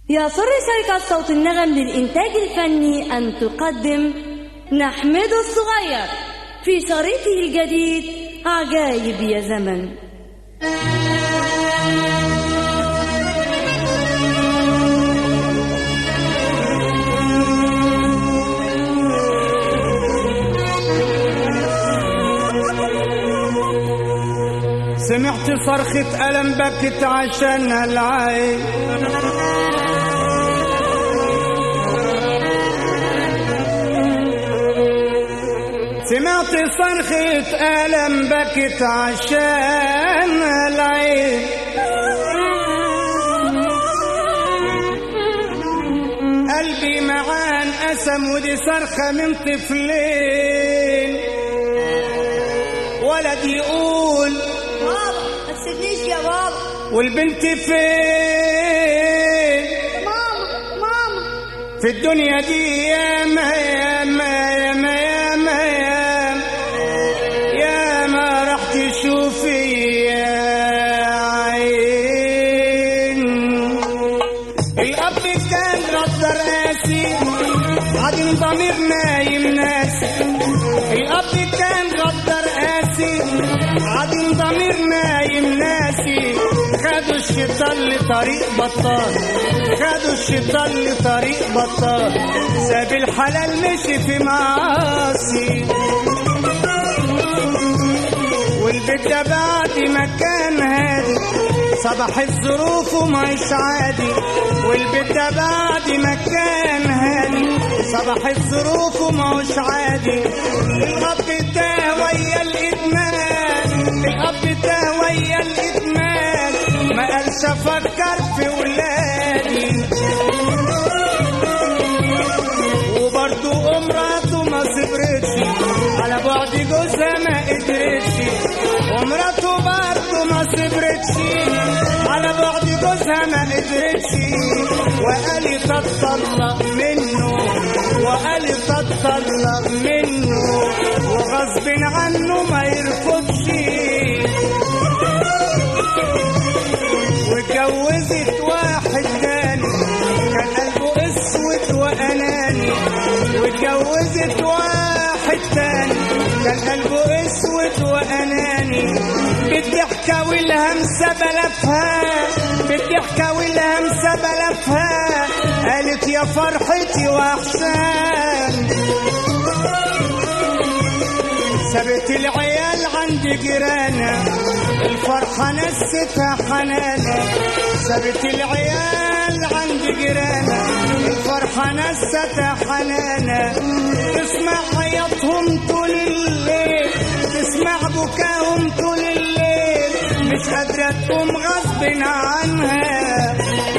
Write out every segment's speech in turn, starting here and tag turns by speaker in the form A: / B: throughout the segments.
A: يسر شركة صوت النغم للإنتاج الفني أن تقدم نحمد الصغير في شريطه الجديد عجايب يا زمن.
B: سمعت صرخة ألم بكت عشان العين، سمعت صرخة ألم بكت عشان العين، قلبي معان قسم ودي صرخة من طفلين، ولد يقول
A: بابا ما تسيبنيش يا بابا،
B: والبنت فين؟
A: ماما
B: في الدنيا دي ياما ياما ياما ياما ياما ياما راح تشوفي يا عين. الأب كان غدر قاسي عدم ضمير نايم ناسي، الأب كان غدر قاسي عدم ضمير نايم ناسي، خدوا الشيطان لطريق بطال، خدوا الشيطان لطريق بطال، ساب الحلال مشي في معاصي، والبيت ده بعد ما كان هادي صباح الظروف ومعيش عادي، والبيت ده بعد ما كان هادي صباح الظروف ومعيش عادي. الأب ده ويا الإدمان، الأب ده ويا الإدمان، ما قالش أفكر في ولادي، وبرضو مراته ما صبرتش على بعد جوزها ما قدرتش، ومراته برضو ما صبرتش على بعد جوزها ما قدرتش، وقالت اتطلق منه، وقالت اتطلق منه، وغصب عنه ما يرفضش، واتجوزت واحد تاني كان قلبه اسود واناني، واتجوزت واحد تاني كان قلبه اسود واناني، بالضحكة والهمسة بلفها، بالضحكة والهمسة بلفها، قالت يا فرحتي واحسان، سابت العيال عند جيرانها الفرحة نستها حنانة، سابت العيال عند جيرانها الفرحة نستها حنانة، تسمع عياطهم طول الليل، تسمع بكاهم طول الليل، مش قادرة تقوم غصب عنها،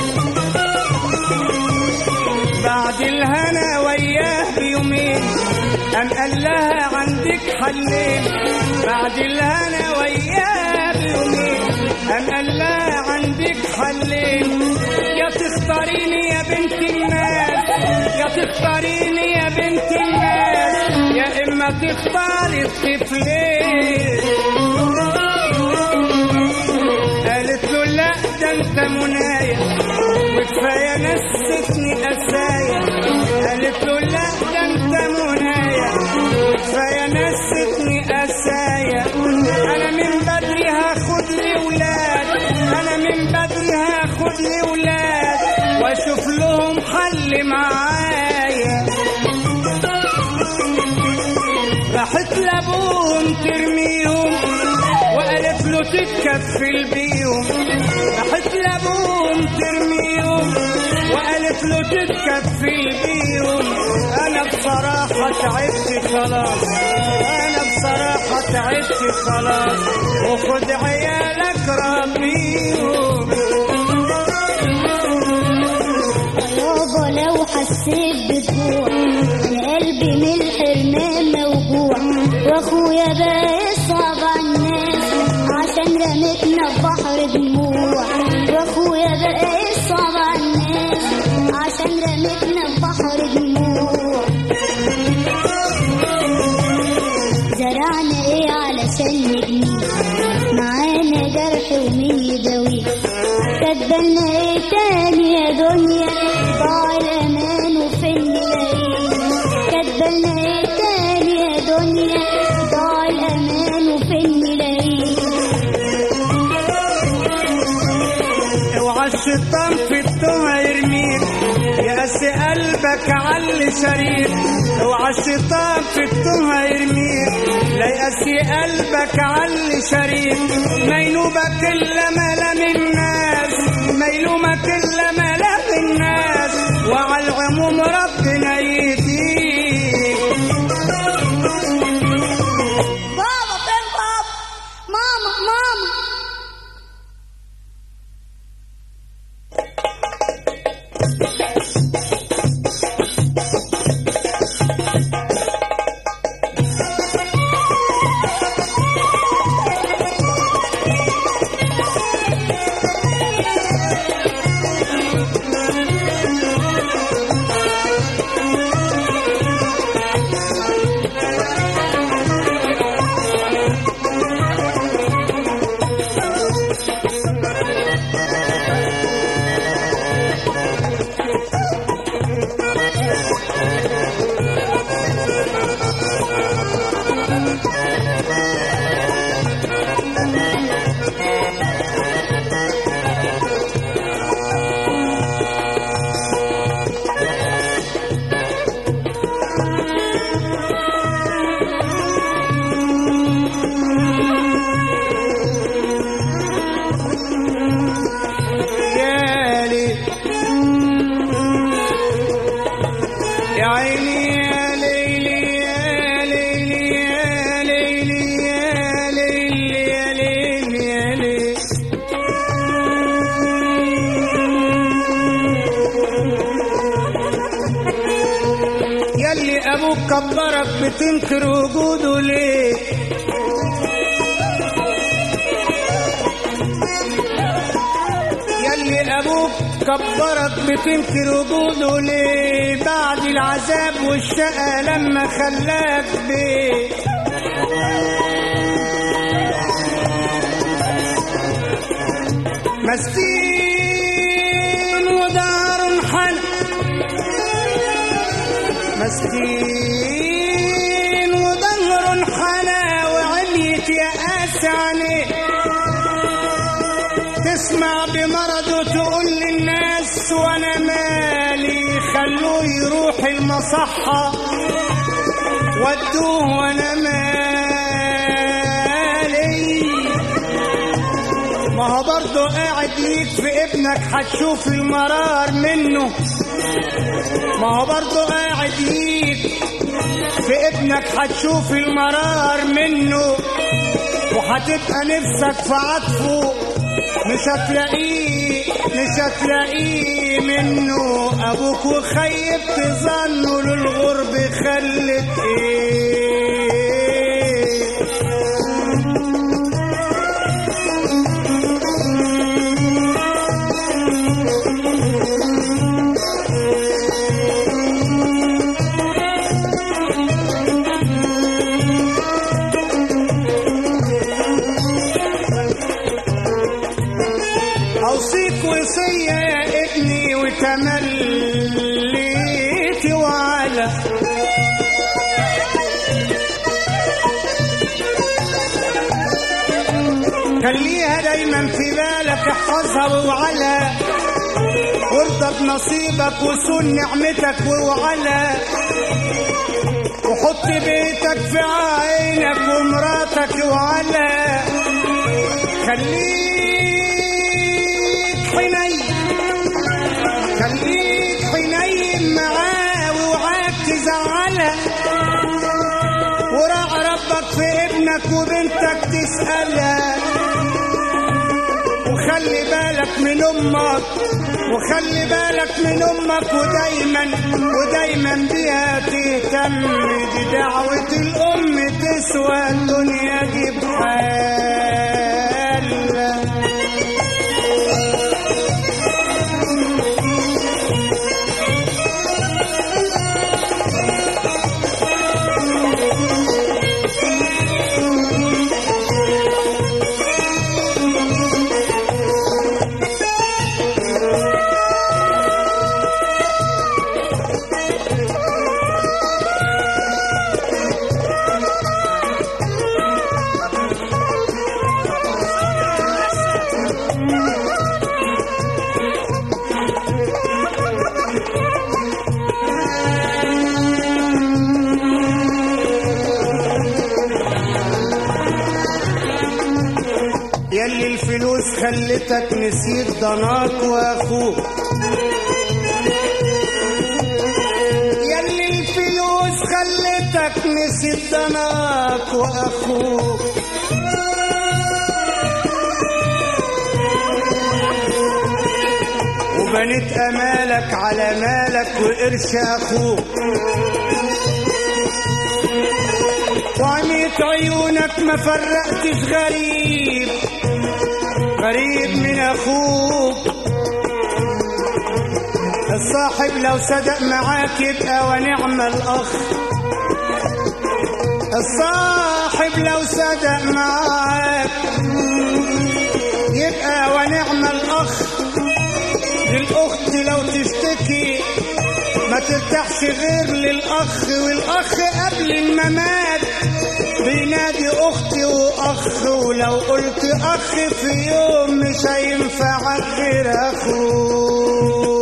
B: بعد الهنا وياه بيومين قام قال لها عندك حلين، بعد الهنا وياه بيومين قام قال لها عندك حلين، يا تختاريني يا بنت الناس، يا تختاريني يا بنت الناس، يا إما تختاري الطفلين. قالت له لا ده انت منايا وكفايه نستني قسايا، قالت له لا ده انت منايا وكفايه نستني قسايا، انا من بدري هاخد لي ولاد، انا من بدري هاخد لي ولاد، واشوف لهم حل معايا. راحت لابوهم ترميهم وقالت له تتكفل بيهم، راحت لابوهم ترميهم وقالت له تتكفل بيهم، انا بصراحة تعبت خلاص، انا بصراحة تعبت خلاص، وخد عيالك ربيهم.
C: يابا لو حسيت بجوع قلبي من الحرمان موجوع، واخويا بقى يصعب على الناس عشان رمتنا في بحر دموع، واخويا بقى يصعب على الناس عشان رمتنا في بحر دموع. زرعنا ايه علشان نجنيه، معانا جرح ومين يداويه، كاتبالنا ايه تاني يا دنيا دنيا ضاع الأمان وفين نلاقيه كاتبالنا ايه تاني يا دنيا ضاع الأمان وفين نلاقيه
B: اوعى الشيطان في التوه يرميك يقسي قلبك على شريك اوعى الشيطان في التوه يرميك لا يقسي قلبك على شريك ما ينوبك الا ملام الناس ما يلومك الا ملام الناس وعلى العموم ربنا يهديك.
C: بابا فين بابا ماما ماما
B: ابوك كبرك بتنكر وجوده ليه ياللي ابوك كبرك بتنكر وجوده ليه بعد العذاب والشقا لما خلاك بيه مسكين ودار حن مسكين وظهر حلا وعليت يأس عليه تسمع بمرضه تقول للناس وانا مالي خلوه يروح المصحة ودوه وانا مالي ما هو برضه قاعد ليك في ابنك هتشوف المرار منه ما هو برضه قاعد ليك في ابنك هتشوف المرار منه وهتبقى نفسك في عطفه مش هتلاقيه منه ابوك وخيبت ظنه للغرب خلت ايه أوصيك وصية يا ابني وتمليت وعلى خليها دايما في بالك احفظها ووعلا وارضى بنصيبك وصون نعمتك ووعلا وحط بيتك في عينك ومراتك وعلا خليك حنين معاه ووعاك تزعله وراعي ربك في ابنك وبنتك تسألها وخلي بالك من امك ودايما بيها تهتم دي دعوة الام تسوى الدنيا دي بحالها خلتك نسيت ضناك واخوك، ياللي الفلوس خلتك نسيت ضناك واخوك، وبنيت امالك على مالك وقرش اخوك، وعميت عيونك ما فرقتش غريب من اخوك. الصاحب لو صدق معاك يبقى ونعم الاخ، الصاحب لو صدق معاك يبقى ونعم الاخ. للاخت لو تشتكي ما ترتاحش غير للاخ، والاخ قبل الممات بينادي اختي واخ، ولو قلت اخ في يوم مش هينفعك غير اخوك.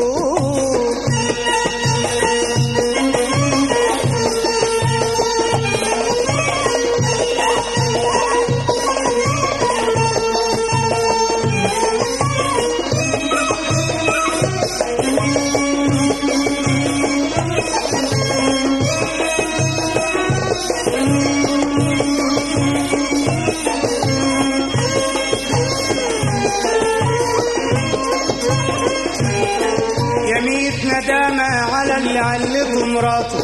B: ندامة على اللي علقه مراته،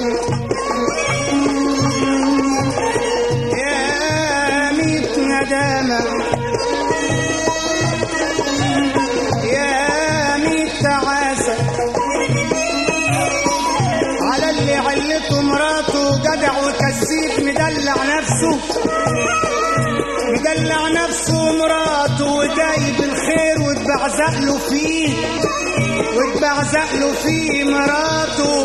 B: يا ميت ندامة يا ميت تعاسة على اللي علقه مراته. جدع وكسيب مدلع نفسه مراته، وجايب الخير وتبعزق له فيه مراته.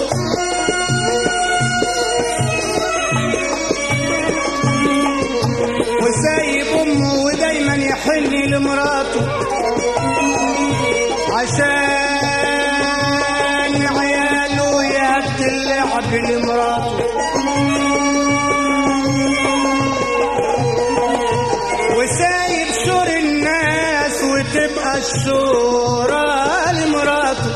B: وسايب امه ودايما يحن لمراته عشان عياله يهد اللعب لمراته. وسايب شور الناس وتبقى الشورى لمراته.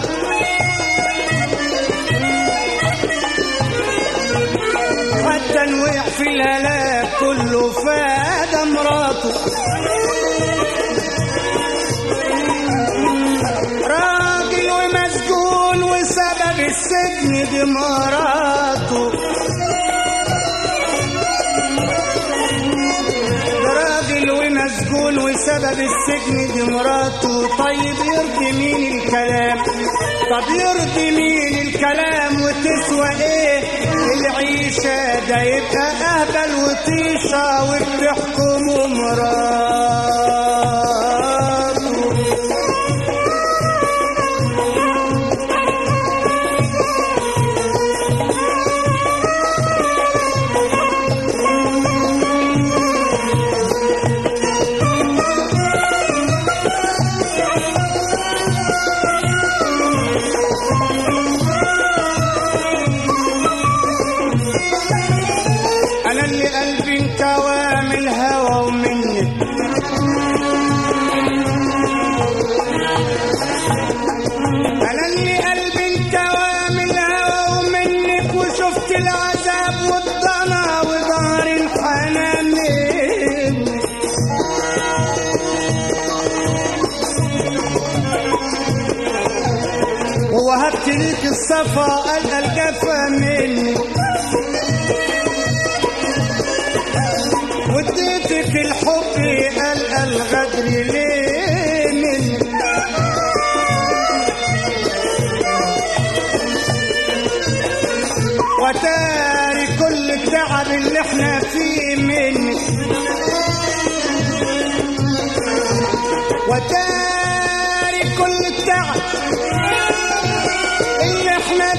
B: حتى وقع في الهلاك كله فاد مراته. راجل ومسجون وسبب السجن دي مراته. راجل ومسجون وسبب السجن دي مراته. طيب يرضي مين الكلام؟ طب يرضي مين الكلام؟ وتسوى ايه العيشة؟ ده يبقى اهبل وطيشة وبتحكمه مراته. أنا اللي قلبي انكوى من الهوى ومنك، أنا اللي قلبي انكوى من الهوى ومنك، وشفت العذاب والضنا وظهر الحنان منك. ووهبت ليك الصفا ألقى الجفا منك، واديتك الحب ألقى الغدر ليه منك. وتاري كل التعب اللي احنا فيه منك، وتاري كل التعب اللي احنا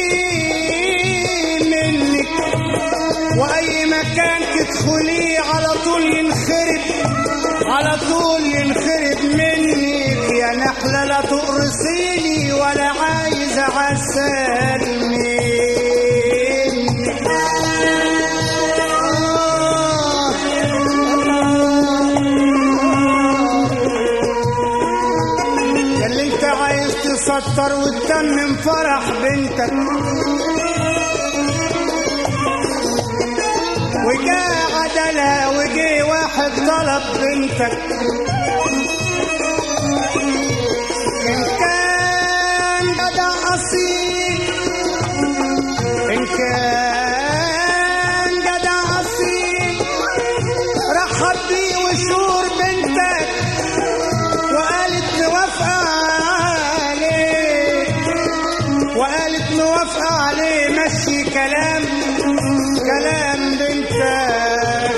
B: فيه منك. واي مكان تدخليه على طول ينخرب منك. يا نحلة لا تقرصيني ولا عايزة عسل منك. تكتر وتتمم فرح بنتك، وجا عدلها وجي واحد طلب بنتك، إن كان جدع أصيل، إن كان جدع أصيل رحب بيه وشور بنتك، وقالت موافقة عليه، وقالت موافقة عليه. مشي كلام بنتك،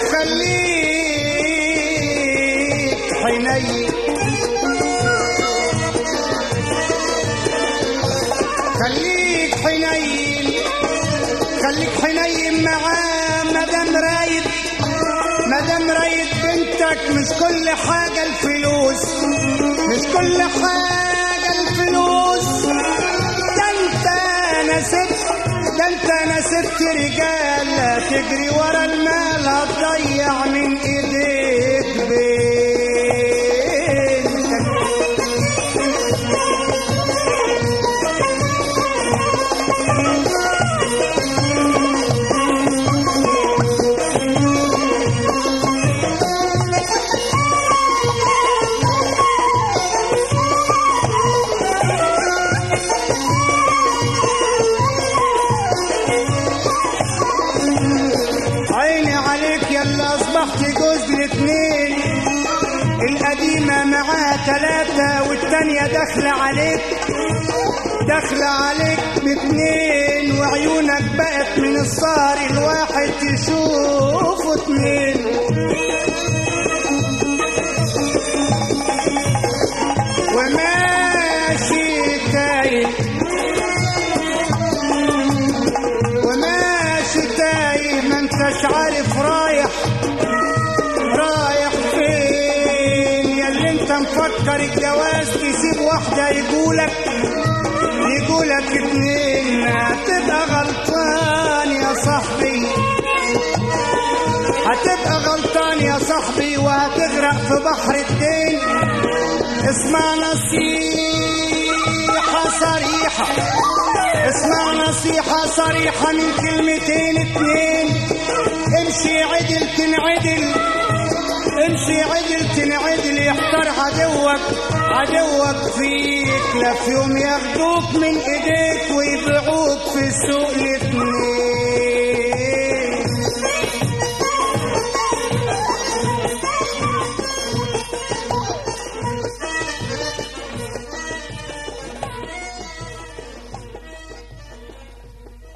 B: خليك حنين، خليك حنين، خليك حنين معاه. مدام رايد بنتك، مش كل حاجة الفلوس، مش كل حاجة الفلوس. ده انت نسبت رجال تجري ورا المال، هتضيع من ايديك بنتك. القديمة معاه 3 والتانية داخلة عليك ب2، وعيونك بقت من السهر الواحد تشوفه 2. وماشي تايه ما انتش عارف رايح فين. ياللي انت مفكر الجواز تسيب واحدة يقولك 2، هتبقى غلطان يا صاحبي، هتبقى غلطان يا صاحبي، وهتغرق في بحر الدين. اسمع نصيحة صريحة، اسمع نصيحة صريحة من كلمتين 2. امشي عدل تنعدل، امشي عدل تنعدل، يحتار عدوك فيك، لا في يوم ياخدوك من ايديك ويبيعوك في السوق.